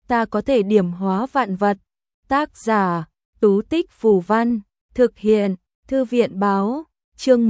ta có thể điểm hóa vạn vật. Tác giả, Tú Tích Phù Văn, thực hiện, Thư viện Báo, chương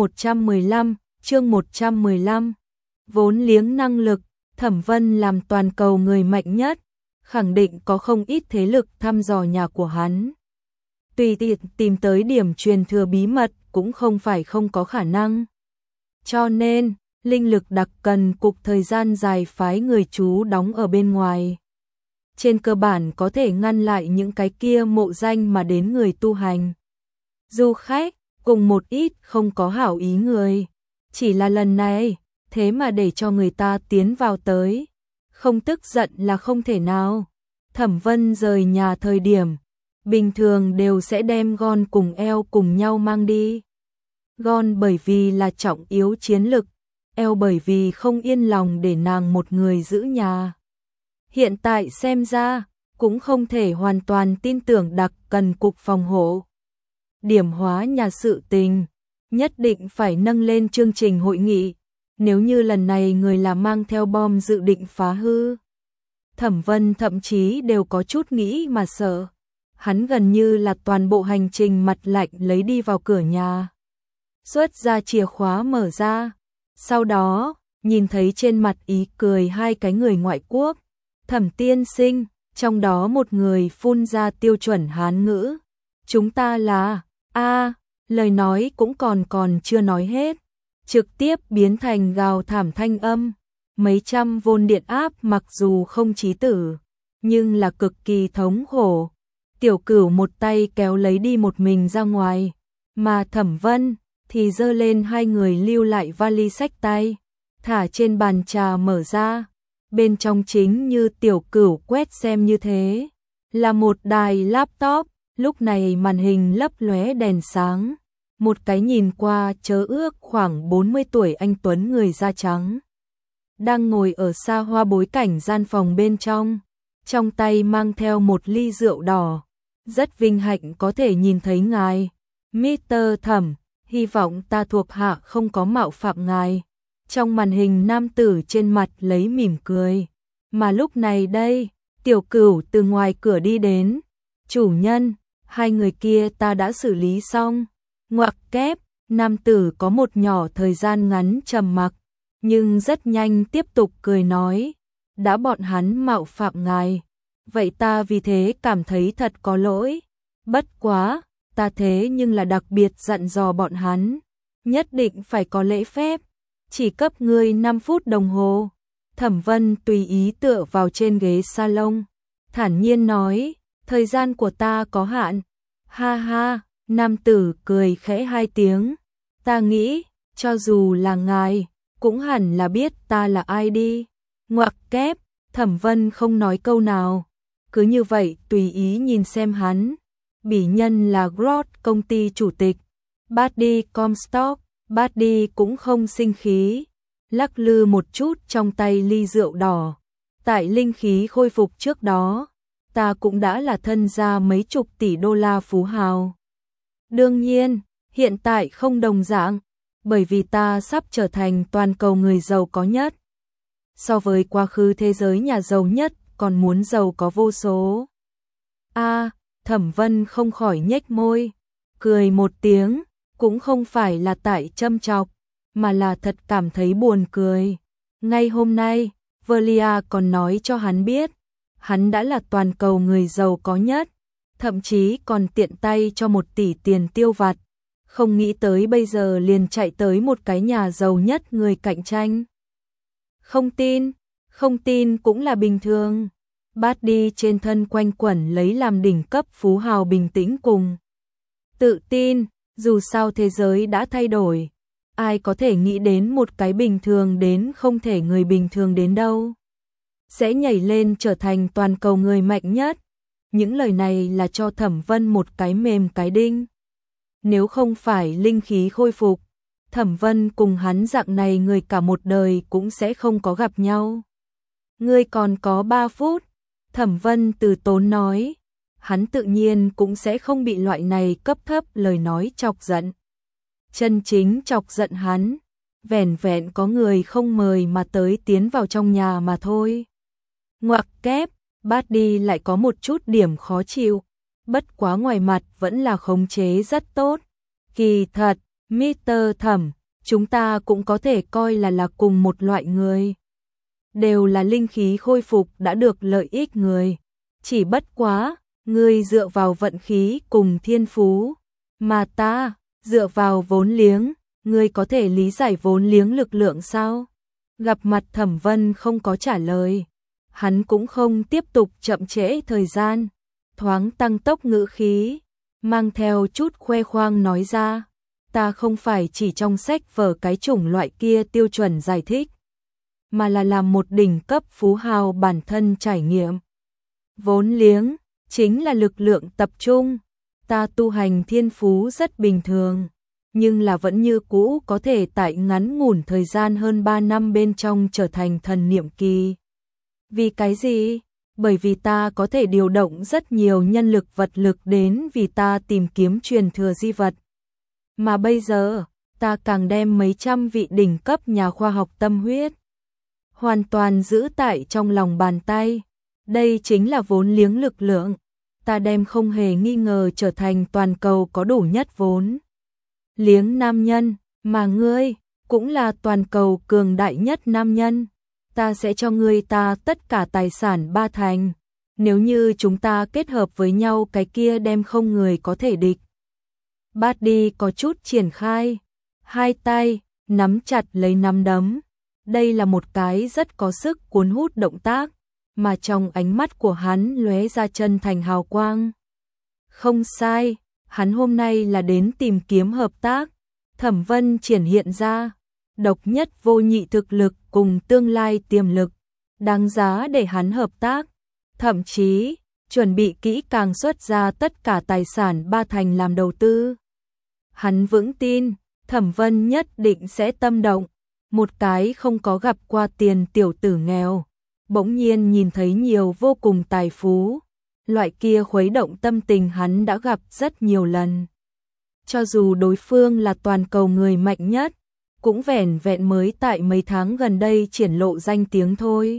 115. Vốn liếng năng lực, Thẩm Vân làm toàn cầu người mạnh nhất, khẳng định có không ít thế lực thăm dò nhà của hắn. Tùy tiện tìm tới điểm truyền thừa bí mật cũng không phải không có khả năng. Cho nên, linh lực đặc cần cục thời gian dài phái người trú đóng ở bên ngoài. Trên cơ bản có thể ngăn lại những cái kia mộ danh mà đến người tu hành. Du khách, cùng một ít không có hảo ý người. Chỉ là lần này, thế mà để cho người ta tiến vào tới. Không tức giận là không thể nào. Thẩm Vân rời nhà thời điểm, bình thường đều sẽ đem Gon cùng eo cùng nhau mang đi. Gon bởi vì là trọng yếu chiến lực, eo bởi vì không yên lòng để nàng một người giữ nhà. Hiện tại xem ra, cũng không thể hoàn toàn tin tưởng đặc cần cục phòng hộ. Điểm hóa nhà sự tình, nhất định phải nâng lên chương trình hội nghị, nếu như lần này người là mang theo bom dự định phá hư. Thẩm Vân thậm chí đều có chút nghĩ mà sợ, hắn gần như là toàn bộ hành trình mặt lạnh lấy đi vào cửa nhà. Xuất ra chìa khóa mở ra, sau đó, nhìn thấy trên mặt ý cười hai cái người ngoại quốc, Thẩm tiên sinh, trong đó một người phun ra tiêu chuẩn Hán ngữ. Chúng ta là, lời nói cũng còn chưa nói hết, trực tiếp biến thành gào thảm thanh âm. Mấy trăm vôn điện áp mặc dù không chí tử, nhưng là cực kỳ thống khổ. Tiểu Cửu một tay kéo lấy đi một mình ra ngoài, mà Thẩm Vân thì giơ lên hai người lưu lại vali xách tay, thả trên bàn trà mở ra. Bên trong chính như Tiểu Cửu quét xem như thế, là một đài laptop, lúc này màn hình lấp lóe đèn sáng. Một cái nhìn qua chớ ước khoảng 40 tuổi anh tuấn người da trắng, đang ngồi ở xa hoa bối cảnh gian phòng bên trong tay mang theo một ly rượu đỏ. Rất vinh hạnh có thể nhìn thấy ngài, Mr. Thẩm, hy vọng ta thuộc hạ không có mạo phạm ngài. Trong màn hình nam tử trên mặt lấy mỉm cười, mà lúc này đây, Tiểu Cửu từ ngoài cửa đi đến. Chủ nhân, hai người kia ta đã xử lý xong. Ngoặc kép, nam tử có một nhỏ thời gian ngắn trầm mặc, nhưng rất nhanh tiếp tục cười nói, đã bọn hắn mạo phạm ngài, vậy ta vì thế cảm thấy thật có lỗi. Bất quá, ta thế nhưng là đặc biệt dặn dò bọn hắn, nhất định phải có lễ phép, chỉ cấp ngươi 5 phút đồng hồ. Thẩm Vân tùy ý tựa vào trên ghế salon, thản nhiên nói, thời gian của ta có hạn. Ha ha, nam tử cười khẽ hai tiếng, ta nghĩ, cho dù là ngài, cũng hẳn là biết ta là ai đi. Ngoặc kép, Thẩm Vân không nói câu nào, cứ như vậy tùy ý nhìn xem hắn. Bỉ nhân là Grot công ty chủ tịch, Buddy Comstock. Buddy cũng không sinh khí, lắc lư một chút trong tay ly rượu đỏ. Tại linh khí khôi phục trước đó, ta cũng đã là thân gia mấy chục tỷ đô la phú hào. Đương nhiên, hiện tại không đồng dạng, bởi vì ta sắp trở thành toàn cầu người giàu có nhất. So với quá khứ thế giới nhà giàu nhất, còn muốn giàu có vô số. Thẩm Vân không khỏi nhếch môi, cười một tiếng, cũng không phải là tại châm chọc, mà là thật cảm thấy buồn cười. Ngay hôm nay, Velia còn nói cho hắn biết, hắn đã là toàn cầu người giàu có nhất, thậm chí còn tiện tay cho 1 tỷ tiền tiêu vặt. Không nghĩ tới bây giờ liền chạy tới một cái nhà giàu nhất người cạnh tranh. Không tin cũng là bình thường. Bát đi trên thân quanh quẩn lấy làm đỉnh cấp phú hào bình tĩnh cùng tự tin, dù sao thế giới đã thay đổi. Ai có thể nghĩ đến một cái bình thường đến không thể người bình thường đến đâu, sẽ nhảy lên trở thành toàn cầu người mạnh nhất. Những lời này là cho Thẩm Vân một cái mềm cái đinh. Nếu không phải linh khí khôi phục, Thẩm Vân cùng hắn dạng này người cả một đời cũng sẽ không có gặp nhau. Ngươi còn có 3 phút, Thẩm Vân từ tốn nói. Hắn tự nhiên cũng sẽ không bị loại này cấp thấp lời nói chọc giận. Chân chính chọc giận hắn, vẻn vẹn có người không mời mà tới tiến vào trong nhà mà thôi. Ngoặc kép, Bát đi lại có một chút điểm khó chịu, bất quá ngoài mặt vẫn là khống chế rất tốt. Kỳ thật, Mr. Thẩm, chúng ta cũng có thể coi là cùng một loại người. Đều là linh khí khôi phục đã được lợi ích người. Chỉ bất quá, ngươi dựa vào vận khí cùng thiên phú, mà ta dựa vào vốn liếng, ngươi có thể lý giải vốn liếng lực lượng sao? Gặp mặt Thẩm Vân không có trả lời, hắn cũng không tiếp tục chậm trễ thời gian, thoáng tăng tốc ngữ khí, mang theo chút khoe khoang nói ra, ta không phải chỉ trong sách vở cái chủng loại kia tiêu chuẩn giải thích, mà là làm một đỉnh cấp phú hào bản thân trải nghiệm. Vốn liếng chính là lực lượng tập trung, ta tu hành thiên phú rất bình thường, nhưng là vẫn như cũ có thể tại ngắn ngủn thời gian hơn 3 năm bên trong trở thành thần niệm kỳ. Vì cái gì? Bởi vì ta có thể điều động rất nhiều nhân lực vật lực đến vì ta tìm kiếm truyền thừa di vật. Mà bây giờ, ta càng đem mấy trăm vị đỉnh cấp nhà khoa học tâm huyết hoàn toàn giữ tại trong lòng bàn tay. Đây chính là vốn liếng lực lượng. Ta đem không hề nghi ngờ trở thành toàn cầu có đủ nhất vốn liếng nam nhân, mà ngươi cũng là toàn cầu cường đại nhất nam nhân. Ta sẽ cho ngươi ta tất cả tài sản 3 thành. Nếu như chúng ta kết hợp với nhau cái kia đem không người có thể địch. Bát đi có chút triển khai, hai tay nắm chặt lấy nắm đấm. Đây là một cái rất có sức cuốn hút động tác, mà trong ánh mắt của hắn lóe ra chân thành hào quang. Không sai, hắn hôm nay là đến tìm kiếm hợp tác. Thẩm Vân triển hiện ra độc nhất vô nhị thực lực cùng tương lai tiềm lực, đáng giá để hắn hợp tác, thậm chí chuẩn bị kỹ càng xuất ra tất cả tài sản 3 thành làm đầu tư. Hắn vững tin, Thẩm Vân nhất định sẽ tâm động, một cái không có gặp qua tiền tiểu tử nghèo, bỗng nhiên nhìn thấy nhiều vô cùng tài phú, loại kia khuấy động tâm tình hắn đã gặp rất nhiều lần. Cho dù đối phương là toàn cầu người mạnh nhất, cũng vẻn vẹn mới tại mấy tháng gần đây triển lộ danh tiếng thôi.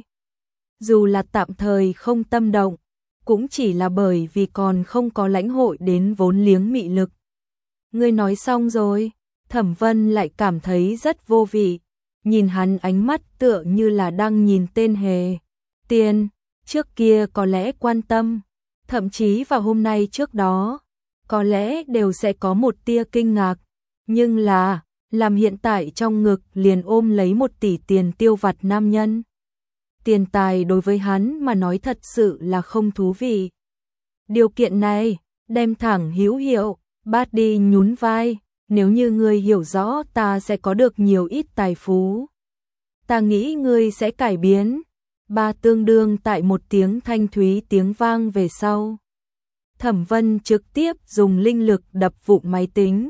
Dù là tạm thời không tâm động, cũng chỉ là bởi vì còn không có lãnh hội đến vốn liếng mị lực. Ngươi nói xong rồi, Thẩm Vân lại cảm thấy rất vô vị, nhìn hắn ánh mắt tựa như là đang nhìn tên hề. Tiền, trước kia có lẽ quan tâm, thậm chí vào hôm nay trước đó, có lẽ đều sẽ có một tia kinh ngạc, nhưng là làm hiện tại trong ngực liền ôm lấy 1 tỷ tiền tiêu vặt nam nhân. Tiền tài đối với hắn mà nói thật sự là không thú vị. Điều kiện này, đem thẳng hữu hiệu, Bát đi nhún vai, nếu như ngươi hiểu rõ ta sẽ có được nhiều ít tài phú. Ta nghĩ ngươi sẽ cải biến. Ba tương đương tại một tiếng thanh thúy tiếng vang về sau. Thẩm Vân trực tiếp dùng linh lực đập vụn máy tính.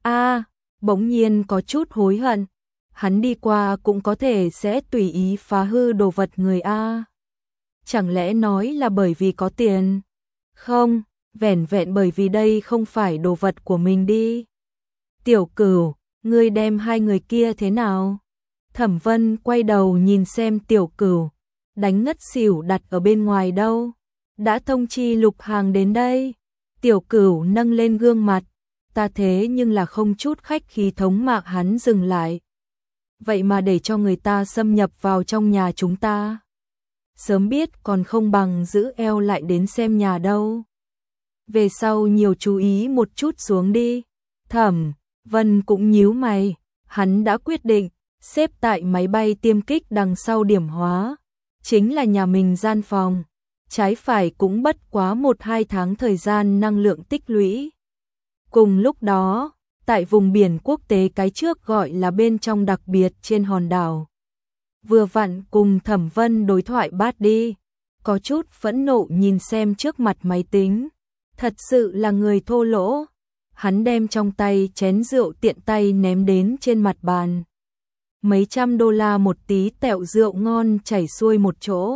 Bỗng nhiên có chút hối hận. Hắn đi qua cũng có thể sẽ tùy ý phá hư đồ vật người A. Chẳng lẽ nói là bởi vì có tiền? Không, vẻn vẹn bởi vì đây không phải đồ vật của mình đi. Tiểu Cửu, ngươi đem hai người kia thế nào? Thẩm Vân quay đầu nhìn xem Tiểu Cửu, đánh ngất xỉu đặt ở bên ngoài đâu. Đã thông chi Lục Hàng đến đây. Tiểu Cửu nâng lên gương mặt, ta thế nhưng là không chút khách khí thống mạc hắn dừng lại. Vậy mà để cho người ta xâm nhập vào trong nhà chúng ta. Sớm biết còn không bằng giữ eo lại đến xem nhà đâu. Về sau nhiều chú ý một chút xuống đi. Thẩm Vân cũng nhíu mày, hắn đã quyết định xếp tại máy bay tiêm kích đằng sau điểm hóa, chính là nhà mình gian phòng, trái phải cũng bất quá 1-2 tháng thời gian năng lượng tích lũy. Cùng lúc đó, tại vùng biển quốc tế cái trước gọi là bên trong đặc biệt trên hòn đảo. Vừa vặn cùng Thẩm Vân đối thoại Bát đi, có chút phẫn nộ nhìn xem trước mặt máy tính, thật sự là người thô lỗ. Hắn đem trong tay chén rượu tiện tay ném đến trên mặt bàn. Mấy trăm đô la một tí tẹo rượu ngon chảy xuôi một chỗ.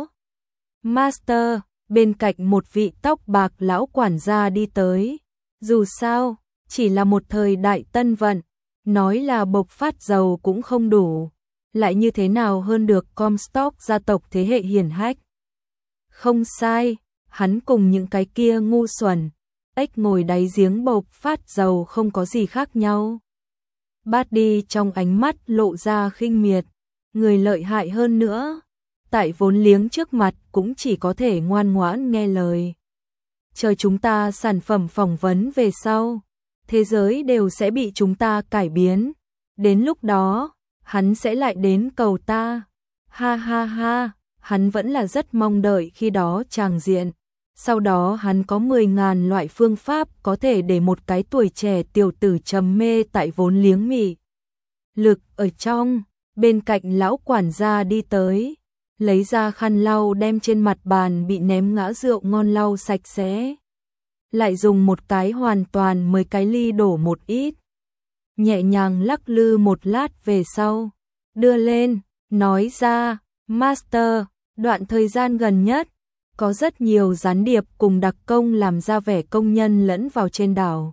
Master, bên cạnh một vị tóc bạc lão quản gia đi tới. Dù sao, chỉ là một thời đại tân vận, nói là bộc phát giàu cũng không đủ. Lại như thế nào hơn được Comstock gia tộc thế hệ hiển hách. Không sai, hắn cùng những cái kia ngu xuẩn, ếch ngồi đáy giếng bộc phát dầu không có gì khác nhau. Bát đi trong ánh mắt lộ ra khinh miệt, người lợi hại hơn nữa, tại vốn liếng trước mặt cũng chỉ có thể ngoan ngoãn nghe lời. Chờ chúng ta sản phẩm phỏng vấn về sau, thế giới đều sẽ bị chúng ta cải biến, đến lúc đó, hắn sẽ lại đến cầu ta. Ha ha ha, hắn vẫn là rất mong đợi khi đó tràng diện. Sau đó hắn có 10.000 loại phương pháp có thể để một cái tuổi trẻ tiểu tử trầm mê tại vốn liếng mị lực ở trong. Bên cạnh lão quản gia đi tới, lấy ra khăn lau đem trên mặt bàn bị ném ngã rượu ngon lau sạch sẽ. Lại dùng một cái hoàn toàn mới cái ly đổ một ít. Nhẹ nhàng lắc lư một lát về sau, đưa lên, nói ra, Master, đoạn thời gian gần nhất, có rất nhiều gián điệp cùng đặc công làm ra vẻ công nhân lẫn vào trên đảo.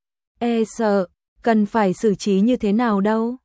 Sợ, cần phải xử trí như thế nào đâu?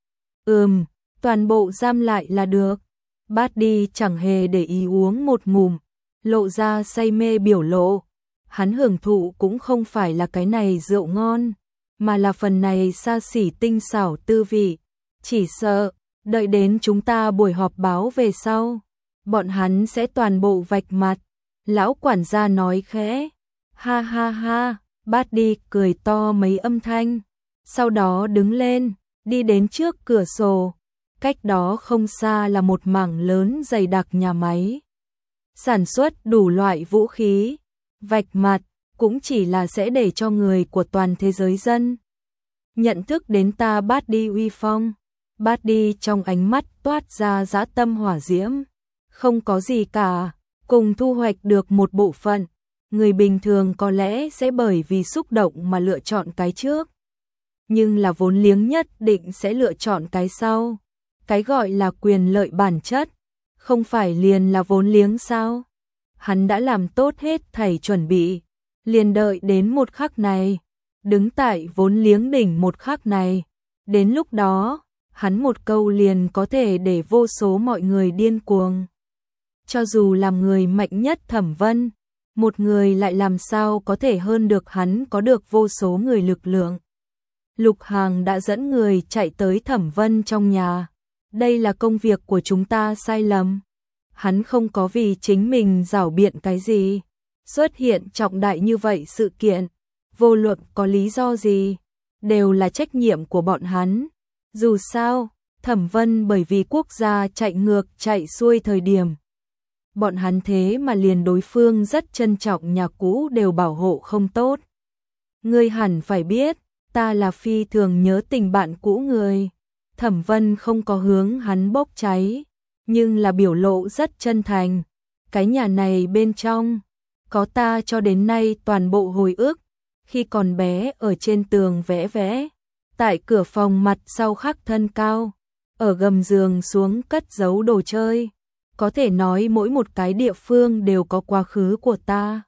Toàn bộ giam lại là được. Bát đi chẳng hề để ý uống một ngụm, lộ ra say mê biểu lộ. Hắn hưởng thụ cũng không phải là cái này rượu ngon, mà là phần này xa xỉ tinh xảo tư vị. Chỉ sợ, đợi đến chúng ta buổi họp báo về sau, bọn hắn sẽ toàn bộ vạch mặt. Lão quản gia nói khẽ, ha ha ha, Bát đi cười to mấy âm thanh, sau đó đứng lên, đi đến trước cửa sổ, cách đó không xa là một mảng lớn dày đặc nhà máy. Sản xuất đủ loại vũ khí, vạch mặt, cũng chỉ là sẽ để cho người của toàn thế giới dân nhận thức đến ta Bát đi uy phong. Bát đi trong ánh mắt toát ra dã tâm hỏa diễm, không có gì cả. Cùng thu hoạch được một bộ phận, người bình thường có lẽ sẽ bởi vì xúc động mà lựa chọn cái trước. Nhưng là vốn liếng nhất định sẽ lựa chọn cái sau. Cái gọi là quyền lợi bản chất, không phải liền là vốn liếng sao? Hắn đã làm tốt hết thảy chuẩn bị, liền đợi đến một khắc này, đứng tại vốn liếng đỉnh một khắc này. Đến lúc đó, hắn một câu liền có thể để vô số mọi người điên cuồng. Cho dù làm người mạnh nhất Thẩm Vân, một người lại làm sao có thể hơn được hắn có được vô số người lực lượng. Lục Hàng đã dẫn người chạy tới Thẩm Vân trong nhà. Đây là công việc của chúng ta sai lầm. Hắn không có vì chính mình giảo biện cái gì. Xuất hiện trọng đại như vậy sự kiện, vô luận có lý do gì, đều là trách nhiệm của bọn hắn. Dù sao, Thẩm Vân bởi vì quốc gia chạy ngược chạy xuôi thời điểm, bọn hắn thế mà liền đối phương rất trân trọng nhà cũ đều bảo hộ không tốt. Ngươi hẳn phải biết, ta là phi thường nhớ tình bạn cũ người. Thẩm Vân không có hướng hắn bốc cháy, nhưng là biểu lộ rất chân thành. Cái nhà này bên trong, có ta cho đến nay toàn bộ hồi ức, khi còn bé ở trên tường vẽ vẽ, tại cửa phòng mặt sau khắc thân cao, ở gầm giường xuống cất giấu đồ chơi. Có thể nói mỗi một cái địa phương đều có quá khứ của ta.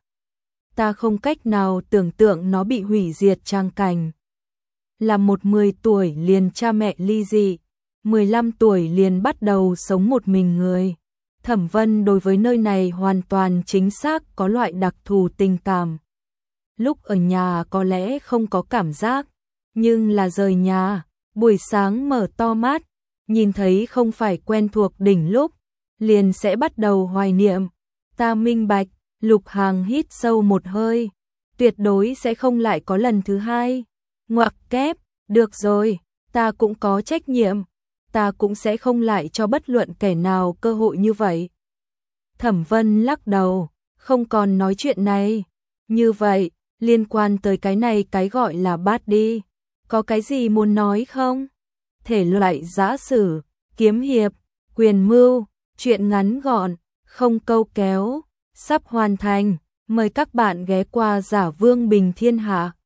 Ta không cách nào tưởng tượng nó bị hủy diệt trang cảnh. Là một 10 tuổi liền cha mẹ ly dị, 15 tuổi liền bắt đầu sống một mình người. Thẩm Vân đối với nơi này hoàn toàn chính xác có loại đặc thù tình cảm. Lúc ở nhà có lẽ không có cảm giác, nhưng là rời nhà, buổi sáng mở to mắt, nhìn thấy không phải quen thuộc đỉnh lúc, liền sẽ bắt đầu hoài niệm. Ta minh bạch. Lục Hàng hít sâu một hơi, tuyệt đối sẽ không lại có lần thứ hai. Ngoặc kép, được rồi, ta cũng có trách nhiệm, ta cũng sẽ không lại cho bất luận kẻ nào cơ hội như vậy. Thẩm Vân lắc đầu, không còn nói chuyện này. Như vậy, liên quan tới cái này cái gọi là bát đi, có cái gì muốn nói không? Thể loại giã sử, kiếm hiệp, quyền mưu, chuyện ngắn gọn, không câu kéo, sắp hoàn thành. Mời các bạn ghé qua Giả Vương Bình Thiên Hạ.